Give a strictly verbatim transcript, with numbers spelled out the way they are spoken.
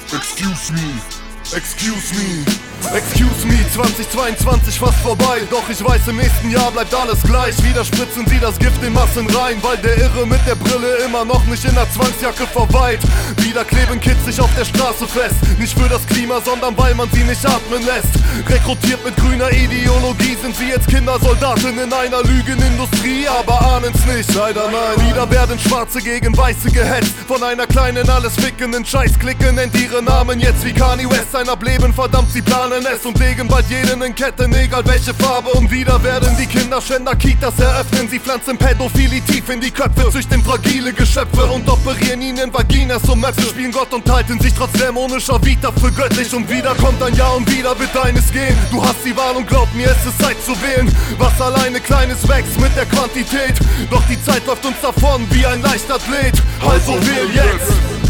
Excuse me, excuse me, excuse me, zweitausendzweiundzwanzig fast vorbei. Doch ich weiß, im nächsten Jahr bleibt alles gleich. Wieder spritzen sie das Gift in Massen rein, weil der Irre mit der Brille immer noch nicht in der Zwangsjacke verweilt. Wieder kleben Kids sich auf der Straße fest, nicht für das Klima, sondern weil man sie nicht atmen lässt. Rekrutiert mit grüner Ideologie sind sie jetzt Kindersoldaten in einer Lügenindustrie, aber ahnen's nicht, leider nein. Wieder werden Schwarze gegen Weiße gehetzt, von einer kleinen, alles fickenden Scheißklicke nennt ihre Namen jetzt wie Kanye West. Sein Ableben verdammt, sie planen es und legen bald jeden in Ketten, egal welche Farbe. Und wieder werden die Kinderschänder Kitas eröffnen, sie pflanzen Pädophilie tief in die Köpfe, züchten fragile Geschöpfe und operieren ihnen Vaginas um Möpfe, spielen Gott und halten sich trotz dämonischer Vita für göttlich. Und wieder kommt ein Jahr und wieder wird eines gehen. Du hast die Wahl und glaub mir, es ist Zeit zu wählen. Was alleine Kleines wächst mit der Quantität, doch die Zeit läuft uns davon wie ein Leichtathlet. Also wähl jetzt!